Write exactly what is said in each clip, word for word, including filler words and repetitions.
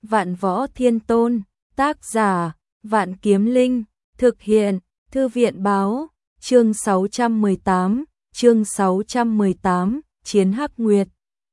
Vạn Võ Thiên Tôn, tác giả, Vạn Kiếm Linh, thực hiện, Thư viện báo, chương sáu trăm mười tám, chương sáu trăm mười tám, Chiến Hắc Nguyệt.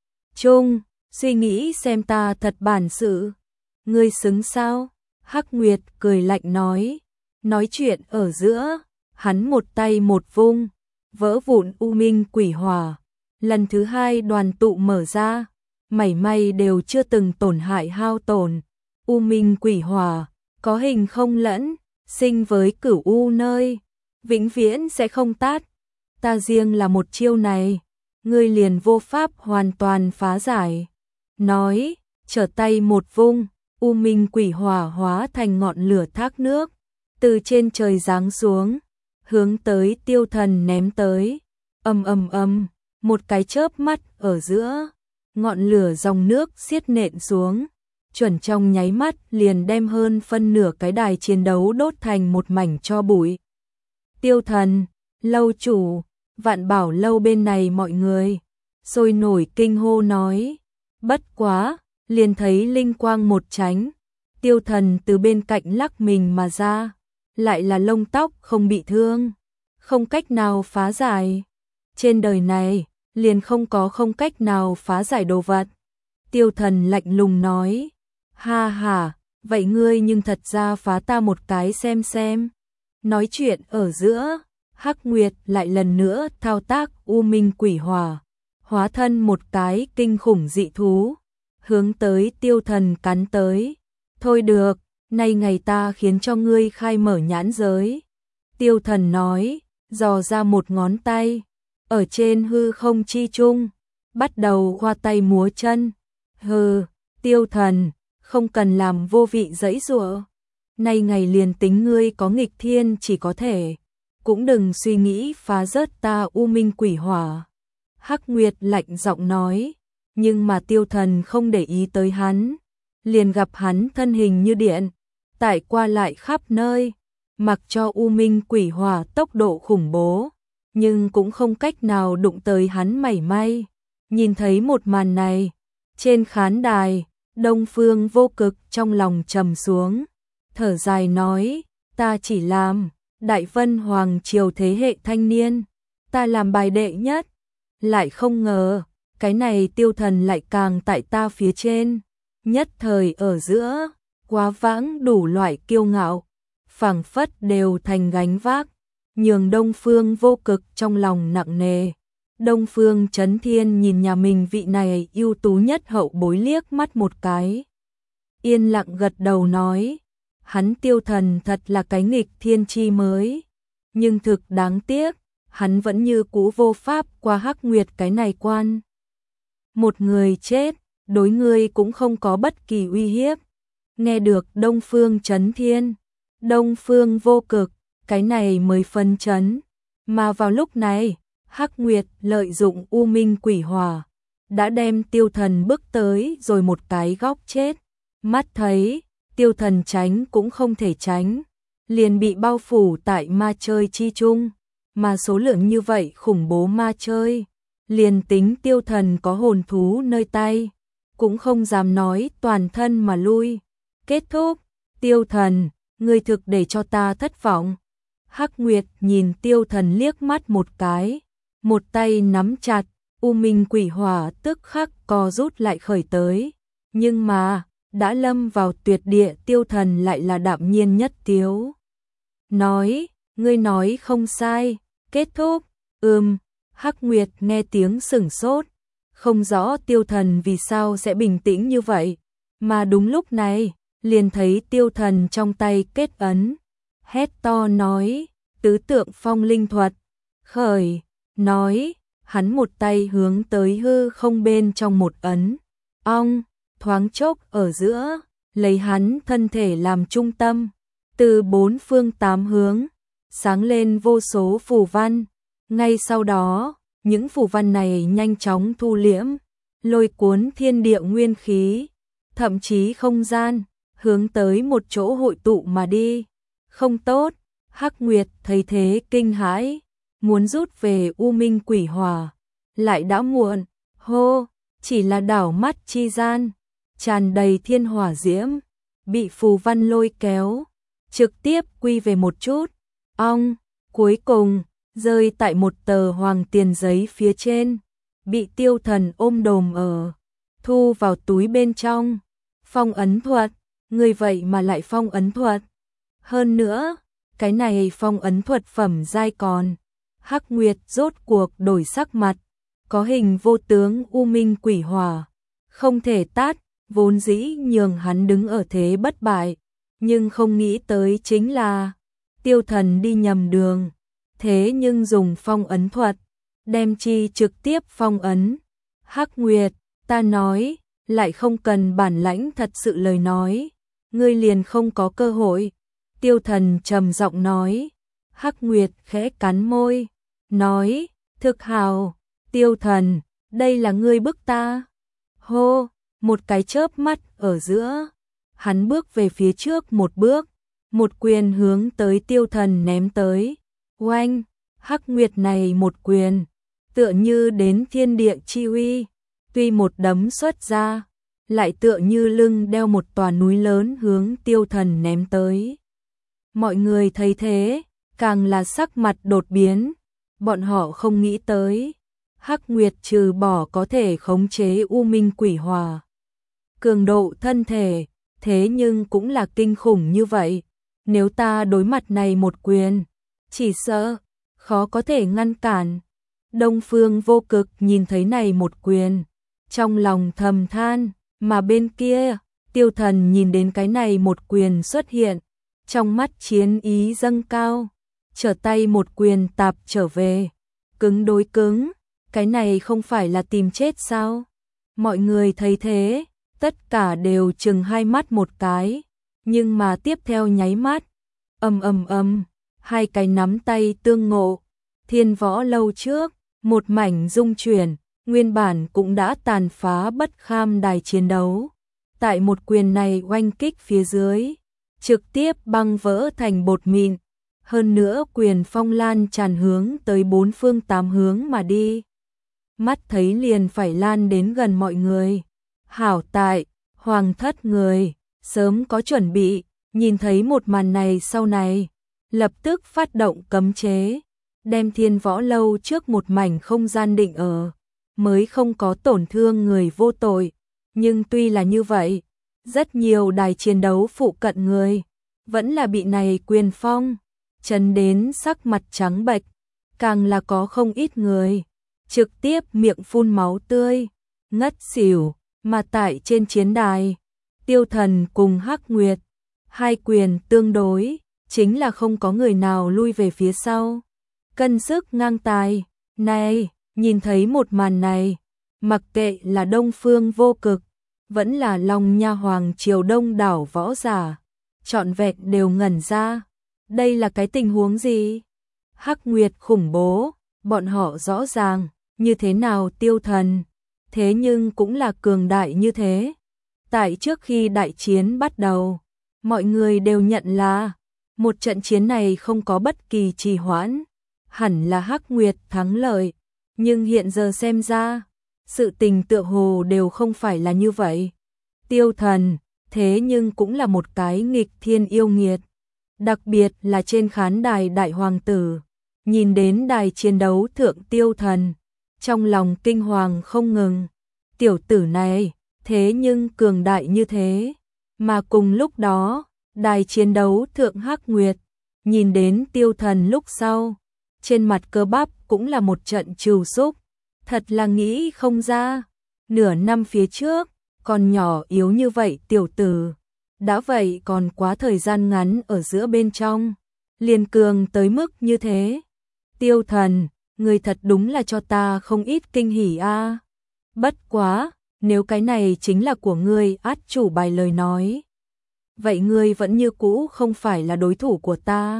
Trung, suy nghĩ xem ta thật bản sự, ngươi xứng sao? Hắc Nguyệt cười lạnh nói, nói chuyện ở giữa, hắn một tay một vung, vỡ vụn u minh quỷ hỏa, lần thứ hai đoàn tụ mở ra, mảy may đều chưa từng tổn hại hao tổn, u minh quỷ hỏa, có hình không lẫn, sinh với cửu u nơi, vĩnh viễn sẽ không tát, ta riêng là một chiêu này, ngươi liền vô pháp hoàn toàn phá giải. Nói, trở tay một vung, u minh quỷ hỏa hóa thành ngọn lửa thác nước, từ trên trời giáng xuống, hướng tới Tiêu Thần ném tới. Ầm ầm ầm, một cái chớp mắt ở giữa, ngọn lửa dòng nước xiết nện xuống, chuẩn trong nháy mắt liền đem hơn phân nửa cái đài chiến đấu đốt thành một mảnh tro bụi. Tiêu Thần, lâu chủ, Vạn Bảo lâu bên này mọi người sôi nổi kinh hô nói, bất quá, liền thấy linh quang một tránh, Tiêu Thần từ bên cạnh lắc mình mà ra, lại là lông tóc không bị thương, không cách nào phá giải. Trên đời này, liền không có không cách nào phá giải đồ vật. Tiêu Thần lạnh lùng nói, ha ha, vậy ngươi nhưng thật ra phá ta một cái xem xem. Nói chuyện ở giữa, Hắc Nguyệt lại lần nữa thao tác u minh quỷ hỏa, hóa thân một cái kinh khủng dị thú, hướng tới Tiêu Thần cắn tới. Thôi được, nay ngày ta khiến cho ngươi khai mở nhãn giới. Tiêu Thần nói, dò ra một ngón tay, ở trên hư không chi trung, bắt đầu khoa tay múa chân. Hừ, Tiêu Thần, không cần làm vô vị giãy giụa. Nay ngày liền tính ngươi có nghịch thiên chỉ có thể, cũng đừng suy nghĩ phá rớt ta u minh quỷ hỏa. Hắc Nguyệt lạnh giọng nói, nhưng mà Tiêu Thần không để ý tới hắn, liền gặp hắn thân hình như điện, tại qua lại khắp nơi, mặc cho u minh quỷ hỏa tốc độ khủng bố, nhưng cũng không cách nào đụng tới hắn mảy may. Nhìn thấy một màn này, trên khán đài, Đông Phương Vô Cực trong lòng trầm xuống, thở dài nói, ta chỉ làm Đại Vân Hoàng triều thế hệ thanh niên, ta làm bài đệ nhất, lại không ngờ, cái này Tiêu Thần lại càng tại ta phía trên, nhất thời ở giữa, quá vãng đủ loại kiêu ngạo, phảng phất đều thành gánh vác, nhường Đông Phương Vô Cực trong lòng nặng nề. Đông Phương Chấn Thiên nhìn nhà mình vị này ưu tú nhất hậu bối liếc mắt một cái, yên lặng gật đầu nói, hắn Tiêu Thần thật là cái nghịch thiên chi mới, nhưng thực đáng tiếc, hắn vẫn như cũ vô pháp qua Hắc Nguyệt cái này quan. Một người chết, đối ngươi cũng không có bất kỳ uy hiếp. Nghe được Đông Phương Chấn Thiên, Đông Phương Vô Cực, cái này mới phân chấn, mà vào lúc này, Hắc Nguyệt lợi dụng u minh quỷ hỏa, đã đem Tiêu Thần bước tới rồi một cái góc chết, mắt thấy, Tiêu Thần tránh cũng không thể tránh, liền bị bao phủ tại ma chơi chi chung, mà số lượng như vậy khủng bố ma chơi, liền tính Tiêu Thần có hồn thú nơi tay, cũng không dám nói toàn thân mà lui. Kết thúc, Tiêu Thần, ngươi thực để cho ta thất vọng. Hắc Nguyệt nhìn Tiêu Thần liếc mắt một cái, một tay nắm chặt, u minh quỷ hỏa tức khắc co rút lại khởi tới, nhưng mà, đã lâm vào tuyệt địa Tiêu Thần lại là đạm nhiên nhất tiếu. Nói, ngươi nói không sai, kết thúc, ừm, Hắc Nguyệt nghe tiếng sửng sốt, không rõ Tiêu Thần vì sao sẽ bình tĩnh như vậy, mà đúng lúc này, liền thấy Tiêu Thần trong tay kết ấn, hét to nói, tứ tượng phong linh thuật, khởi, nói, hắn một tay hướng tới hư không bên trong một ấn, ong, thoáng chốc ở giữa, lấy hắn thân thể làm trung tâm, từ bốn phương tám hướng, sáng lên vô số phù văn, ngay sau đó, những phù văn này nhanh chóng thu liễm, lôi cuốn thiên địa nguyên khí, thậm chí không gian, hướng tới một chỗ hội tụ mà đi. Không tốt, Hắc Nguyệt thấy thế kinh hãi, muốn rút về u minh quỷ hỏa, lại đã muộn, hô, chỉ là đảo mắt chi gian, tràn đầy thiên hỏa diễm, bị phù văn lôi kéo, trực tiếp quy về một chút, ong, cuối cùng, rơi tại một tờ hoàng tiền giấy phía trên, bị Tiêu Thần ôm đồm ở, thu vào túi bên trong. Phong ấn thuật, người vậy mà lại phong ấn thuật. Hơn nữa, cái này phong ấn thuật phẩm giai còn. Hắc Nguyệt rốt cuộc đổi sắc mặt, có hình vô tướng u minh quỷ hỏa, không thể tát, vốn dĩ nhường hắn đứng ở thế bất bại, nhưng không nghĩ tới chính là Tiêu Thần đi nhầm đường, thế nhưng dùng phong ấn thuật, đem chi trực tiếp phong ấn. Hắc Nguyệt, ta nói, lại không cần bản lãnh thật sự lời nói, ngươi liền không có cơ hội. Tiêu Thần trầm giọng nói. Hắc Nguyệt khẽ cắn môi, nói, thực hào, Tiêu Thần, đây là ngươi bức ta. Hô, một cái chớp mắt ở giữa, hắn bước về phía trước một bước, một quyền hướng tới Tiêu Thần ném tới. Oanh, Hắc Nguyệt này một quyền, tựa như đến thiên địa chi uy, tuy một đấm xuất ra, lại tựa như lưng đeo một tòa núi lớn hướng Tiêu Thần ném tới. Mọi người thấy thế, càng là sắc mặt đột biến, bọn họ không nghĩ tới. Hắc Nguyệt trừ bỏ có thể khống chế u minh quỷ hỏa, cường độ thân thể, thế nhưng cũng là kinh khủng như vậy. Nếu ta đối mặt này một quyền, chỉ sợ, khó có thể ngăn cản. Đông Phương Vô Cực nhìn thấy này một quyền, trong lòng thầm than, mà bên kia, Tiêu Thần nhìn đến cái này một quyền xuất hiện, trong mắt chiến ý dâng cao, trở tay một quyền tạp trở về, cứng đối cứng, cái này không phải là tìm chết sao? Mọi người thấy thế, tất cả đều chừng hai mắt một cái, nhưng mà tiếp theo nháy mắt, ầm ầm ầm, hai cái nắm tay tương ngộ, Thiên Võ Lâu trước, một mảnh rung chuyển, nguyên bản cũng đã tàn phá bất kham đài chiến đấu, tại một quyền này oanh kích phía dưới, trực tiếp băng vỡ thành bột mịn, hơn nữa quyền phong lan tràn hướng tới bốn phương tám hướng mà đi. Mắt thấy liền phải lan đến gần mọi người. Hảo tại, hoàng thất người, sớm có chuẩn bị, nhìn thấy một màn này sau này, lập tức phát động cấm chế, đem Thiên Võ Lâu trước một mảnh không gian định ở, mới không có tổn thương người vô tội. Nhưng tuy là như vậy, rất nhiều đài chiến đấu phụ cận người, vẫn là bị này quyền phong, chấn đến sắc mặt trắng bệch, càng là có không ít người, trực tiếp miệng phun máu tươi, ngất xỉu, mà tại trên chiến đài, Tiêu Thần cùng Hắc Nguyệt, hai quyền tương đối, chính là không có người nào lui về phía sau, cân sức ngang tài. Này, nhìn thấy một màn này, mặc kệ là Đông Phương Vô Cực, vẫn là Long Nha Hoàng triều đông đảo võ giả, trọn vẹn đều ngẩn ra. Đây là cái tình huống gì? Hắc Nguyệt khủng bố, bọn họ rõ ràng, như thế nào Tiêu Thần, thế nhưng cũng là cường đại như thế. Tại trước khi đại chiến bắt đầu, mọi người đều nhận là, một trận chiến này không có bất kỳ trì hoãn, hẳn là Hắc Nguyệt thắng lợi, nhưng hiện giờ xem ra, sự tình tựa hồ đều không phải là như vậy. Tiêu Thần, thế nhưng cũng là một cái nghịch thiên yêu nghiệt, đặc biệt là trên khán đài đại hoàng tử, nhìn đến đài chiến đấu thượng Tiêu Thần, trong lòng kinh hoàng không ngừng, tiểu tử này, thế nhưng cường đại như thế, mà cùng lúc đó, đài chiến đấu thượng Hắc Nguyệt, nhìn đến Tiêu Thần lúc sau, trên mặt cơ bắp cũng là một trận trừu súc, thật là nghĩ không ra, nửa năm phía trước, còn nhỏ yếu như vậy tiểu tử, đã vậy còn quá thời gian ngắn ở giữa bên trong, liền cường tới mức như thế. Tiêu Thần, người thật đúng là cho ta không ít kinh hỉ a. Bất quá, nếu cái này chính là của ngươi át chủ bài lời nói, vậy ngươi vẫn như cũ không phải là đối thủ của ta.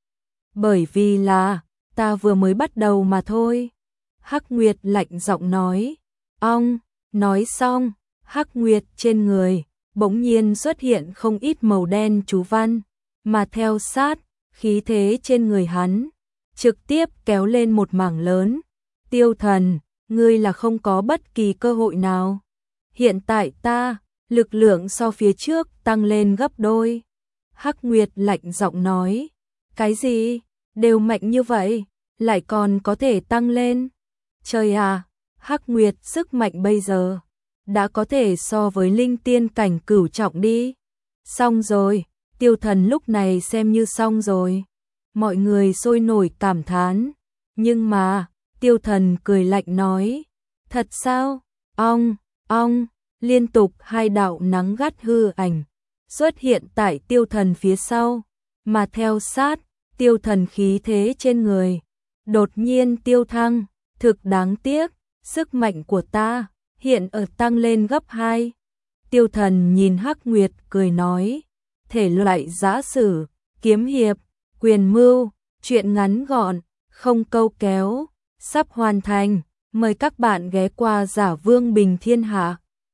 Bởi vì là, ta vừa mới bắt đầu mà thôi. Hắc Nguyệt lạnh giọng nói. Ong, nói xong, Hắc Nguyệt trên người, bỗng nhiên xuất hiện không ít màu đen chú văn, mà theo sát, khí thế trên người hắn, trực tiếp kéo lên một mảng lớn. Tiêu Thần, ngươi là không có bất kỳ cơ hội nào. Hiện tại ta, lực lượng so phía trước tăng lên gấp đôi. Hắc Nguyệt lạnh giọng nói, cái gì? Đều mạnh như vậy, lại còn có thể tăng lên. Trời à, Hắc Nguyệt sức mạnh bây giờ đã có thể so với linh tiên cảnh cửu trọng đi. Xong rồi, Tiêu Thần lúc này xem như xong rồi. Mọi người sôi nổi cảm thán. Nhưng mà, Tiêu Thần cười lạnh nói, thật sao? Ong, ong, liên tục hai đạo nắng gắt hư ảnh xuất hiện tại Tiêu Thần phía sau, mà theo sát, Tiêu Thần khí thế trên người đột nhiên tiêu thăng, thực đáng tiếc, sức mạnh của ta hiện ở tăng lên gấp hai. Tiêu Thần nhìn Hắc Nguyệt cười nói, thể loại giã sử, kiếm hiệp, quyền mưu, truyện ngắn gọn, không câu kéo, sắp hoàn thành, mời các bạn ghé qua Giả Vương Bình Thiên Hạ.